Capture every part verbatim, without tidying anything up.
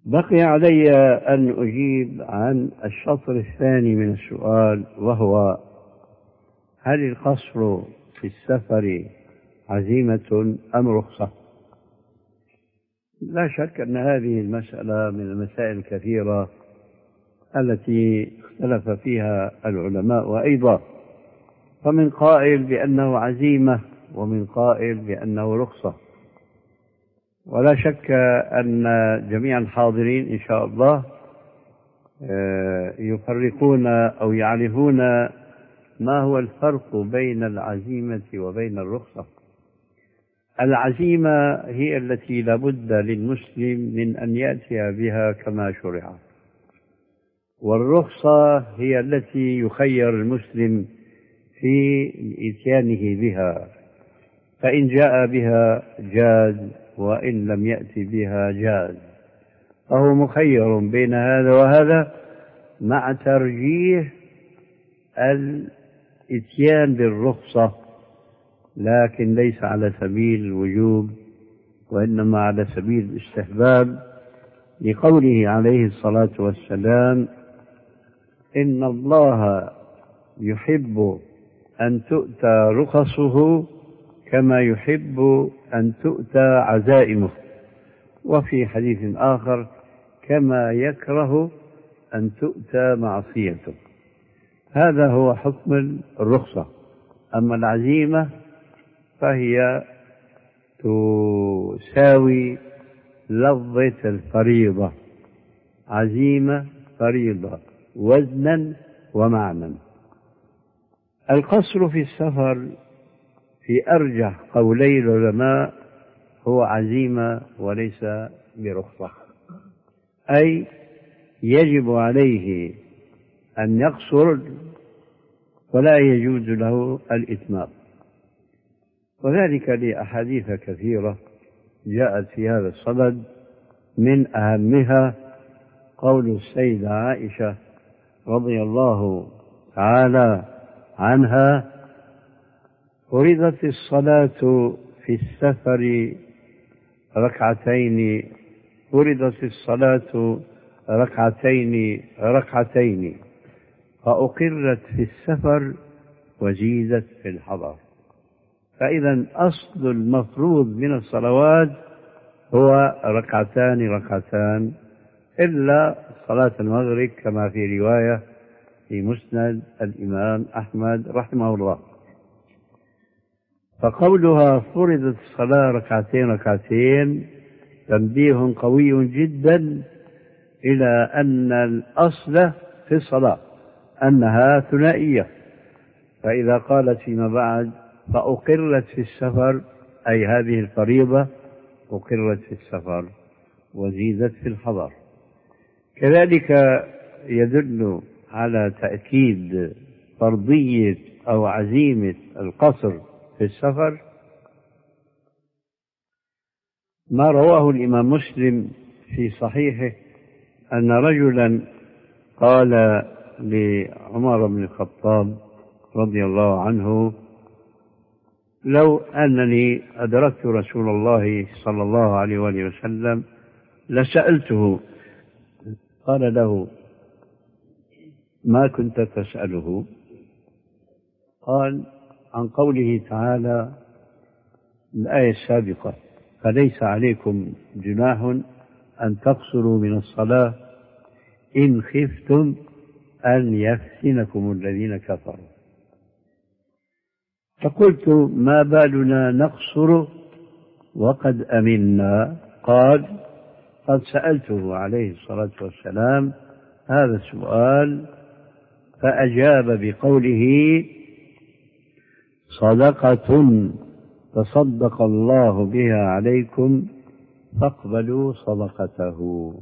بقي علي أن أجيب عن الشطر الثاني من السؤال، وهو: هل القصر في السفر عزيمة أم رخصة؟ لا شك أن هذه المسألة من المسائل الكثيرة التي اختلف فيها العلماء أيضا، فمن قائل بأنه عزيمة ومن قائل بأنه رخصة. ولا شك أن جميع الحاضرين إن شاء الله يفرقون أو يعرفون ما هو الفرق بين العزيمة وبين الرخصة. العزيمة هي التي لابد للمسلم من أن يأتي بها كما شرع، والرخصة هي التي يخير المسلم في إتيانه بها، فإن جاء بها جاز وإن لم يأتي بها جاز، فهو مخير بين هذا وهذا، مع ترجيح الإتيان بالرخصة، لكن ليس على سبيل الوجوب وإنما على سبيل الاستحباب، لقوله عليه الصلاة والسلام: إن الله يحب أن تؤتى رخصه كما يحب أن تؤتى عزائمه، وفي حديث آخر: كما يكره أن تؤتى معصيته. هذا هو حكم الرخصة. أما العزيمة فهي تساوي لفظة الفريضة، عزيمة فريضة وزنا ومعنى. القصر في السفر في أرجح قولي العلماء هو عزيمة وليس برخصة، أي يجب عليه أن يقصر ولا يجوز له الإتمام، وذلك لأحاديث كثيرة جاءت في هذا الصدد، من أهمها قول السيدة عائشة رضي الله تعالى عنها: فرضت الصلاة في السفر ركعتين فرضت الصلاة ركعتين ركعتين فأقرت في السفر وزيدت في الحضر. فإذا أصل المفروض من الصلوات هو ركعتان ركعتان، إلا صلاة المغرب كما في رواية في مسند الإمام أحمد رحمه الله. فقولها فرضت الصلاة ركعتين ركعتين تنبيه قوي جدا إلى أن الأصل في الصلاة أنها ثنائية، فإذا قالت فيما بعد فأقرت في السفر، أي هذه الفريضة أقرت في السفر وزيدت في الحضر. كذلك يدل على تأكيد فرضية أو عزيمة القصر في السفر ما رواه الإمام مسلم في صحيحه أن رجلا قال لعمر بن الخطاب رضي الله عنه: لو أنني أدركت رسول الله صلى الله عليه وآله وسلم لسألته. قال له: ما كنت تسأله؟ قال: عن قوله تعالى الآية السابقة: فليس عليكم جناح أن تقصروا من الصلاة إن خفتم أن يفتنكم الذين كفروا. فقلت: ما بالنا نقصر وقد أمنا؟ قال: قد سألته عليه الصلاة والسلام هذا السؤال فأجاب بقوله: صدقة تصدق الله بها عليكم فاقبلوا صدقته.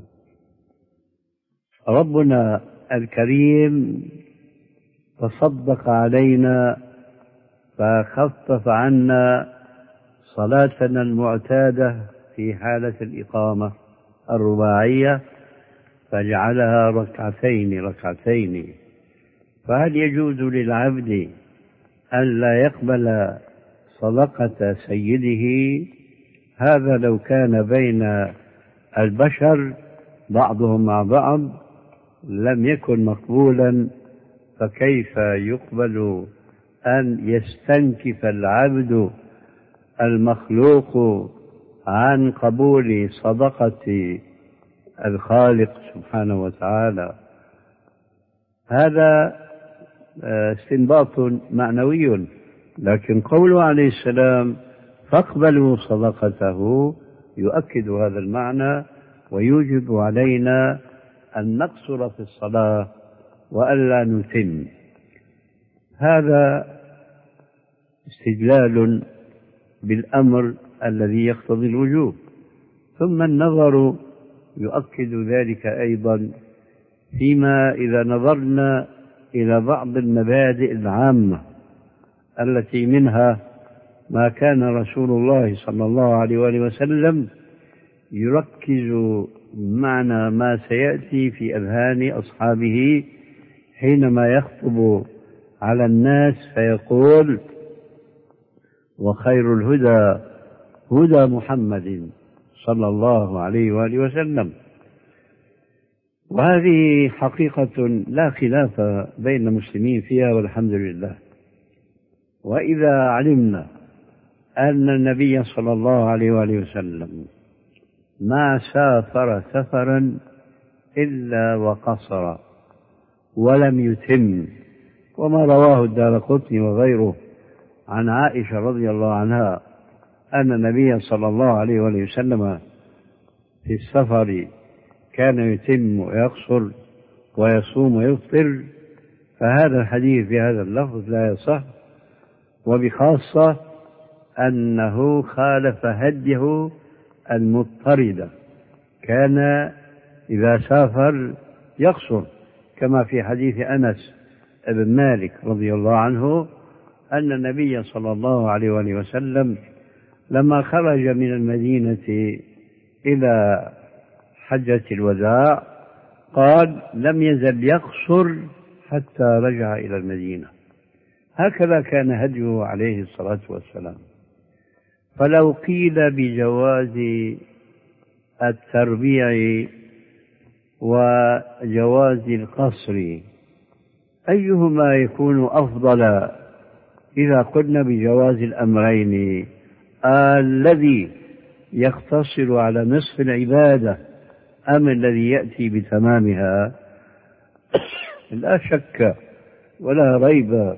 ربنا الكريم تصدق علينا فخفف عنا صلاتنا المعتادة في حالة الإقامة الرباعية فجعلها ركعتين ركعتين. فهل يجوز للعبد أن لا يقبل صدقة سيده؟ هذا لو كان بين البشر بعضهم مع بعض لم يكن مقبولا، فكيف يقبل أن يستنكف العبد المخلوق عن قبول صدقة الخالق سبحانه وتعالى؟ هذا استنباط معنوي، لكن قوله عليه السلام فاقبلوا صدقته يؤكد هذا المعنى ويوجب علينا أن نقصر في الصلاة وألا نتم. هذا استدلال بالأمر الذي يقتضي الوجوب. ثم النظر يؤكد ذلك أيضا فيما إذا نظرنا إلى بعض المبادئ العامة التي منها ما كان رسول الله صلى الله عليه وآله وسلم يركز معنى ما سيأتي في أذهان أصحابه حينما يخطب على الناس فيقول وخير الهدى هدى محمد صلى الله عليه وآله وسلم. وهذه حقيقة لا خلاف بين المسلمين فيها والحمد لله. وإذا علمنا أن النبي صلى الله عليه وآله وسلم ما سافر سفرا إلا وقصر ولم يتم، وما رواه الدارقطني وغيره عن عائشة رضي الله عنها أن النبي صلى الله عليه وآله وسلم في السفر كان يتم ويقصر ويصوم ويفطر، فهذا الحديث بهذا اللفظ لا يصح، وبخاصة أنه خالف هديه المضطردة، كان إذا سافر يقصر، كما في حديث أنس بن مالك رضي الله عنه أن النبي صلى الله عليه وآله وسلم لما خرج من المدينة إلى حجة الوداع قال لم يزل يقصر حتى رجع إلى المدينة. هكذا كان هديه عليه الصلاة والسلام. فلو قيل بجواز التربيع وجواز القصر أيهما يكون أفضل إذا قلنا بجواز الأمرين؟ الذي يقتصر على نصف العبادة أم الذي يأتي بتمامها؟ لا شك ولا ريب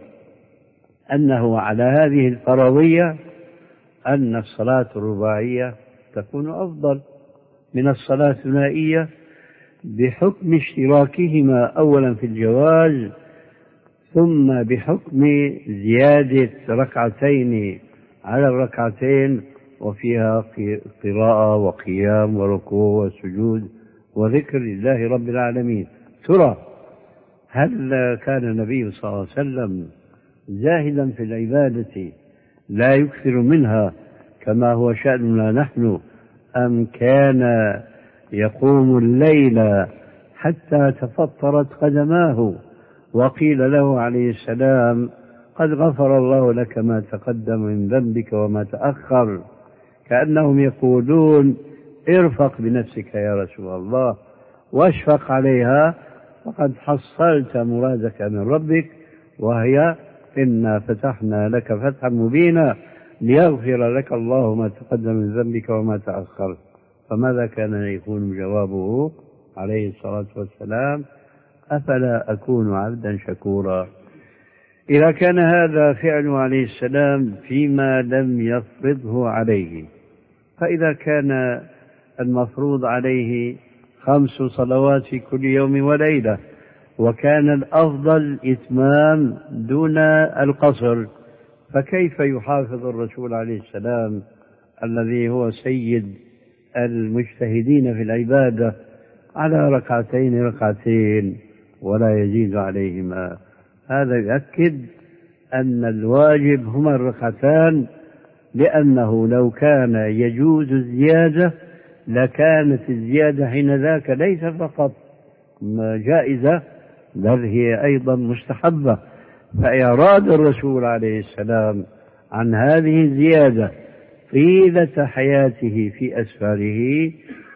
أنه على هذه الفرضية أن الصلاة الرباعية تكون أفضل من الصلاة الثنائية بحكم اشتراكهما أولا في الجواز، ثم بحكم زيادة ركعتين على الركعتين وفيها قراءة وقيام وركوع وسجود وذكر لله رب العالمين. ترى هل كان النبي صلى الله عليه وسلم زاهدا في العبادة لا يكثر منها كما هو شأننا نحن، أم كان يقوم الليل حتى تفطرت قدماه وقيل له عليه السلام قد غفر الله لك ما تقدم من ذنبك وما تأخر، كأنهم يقولون ارفق بنفسك يا رسول الله واشفق عليها فقد حصلت مرادك من ربك، وهي إنا فتحنا لك فتحا مبينا ليغفر لك الله ما تقدم من ذنبك وما تأخر. فماذا كان يكون جوابه عليه الصلاة والسلام؟ أفلا أكون عبدا شكورا. إذا كان هذا فعله عليه السلام فيما لم يفرضه عليه، فإذا كان المفروض عليه خمس صلوات في كل يوم وليلة وكان الأفضل إتمام دون القصر، فكيف يحافظ الرسول عليه السلام الذي هو سيد المجتهدين في العبادة على ركعتين ركعتين ولا يزيد عليهما؟ هذا يؤكد أن الواجب هما الركعتان، لأنه لو كان يجوز الزيادة لكانت الزيادة حين ذاك ليس فقط جائزة بل هي أيضا مستحبة. فإعراض الرسول عليه السلام عن هذه الزيادة طيلة حياته في أسفاره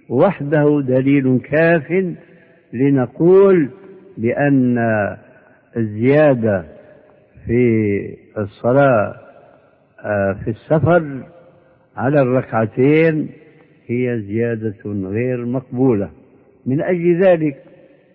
وحده دليل كاف لنقول بأن الزيادة في الصلاة في السفر على الركعتين هي زيادة غير مقبولة. من أجل ذلك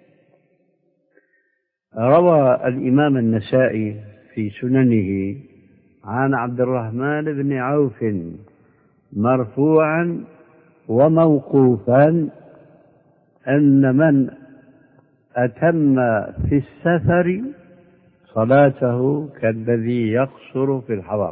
روى الإمام النسائي في سننه عن عبد الرحمن بن عوف مرفوعا وموقوفا أن من أتم في السفر صلاته كالذي يقصر في الحضر.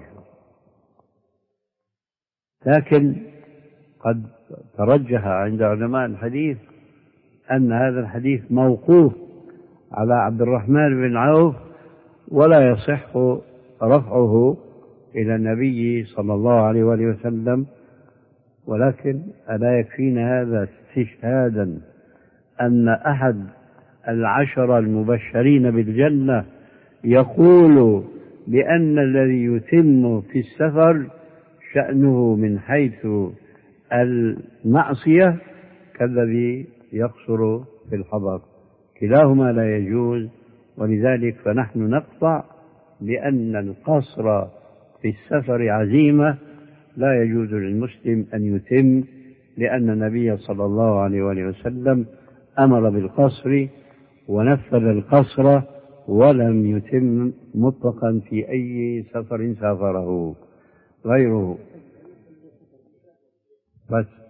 لكن قد ترجح عند علماء الحديث أن هذا الحديث موقوف على عبد الرحمن بن عوف ولا يصح رفعه إلى النبي صلى الله عليه وآله وسلم. ولكن ألا يكفينا هذا استشهادا أن أحد العشر المبشرين بالجنة يقول بأن الذي يتم في السفر شأنه من حيث المعصية كالذي يقصر في الحضر، كلاهما لا يجوز. ولذلك فنحن نقطع بأن القصر في السفر عزيمة لا يجوز للمسلم أن يتم، لأن النبي صلى الله عليه وآله وسلم أمر بالقصر ونفذ القصر ولم يتم مطلقا في أي سفر سافره غيره. بس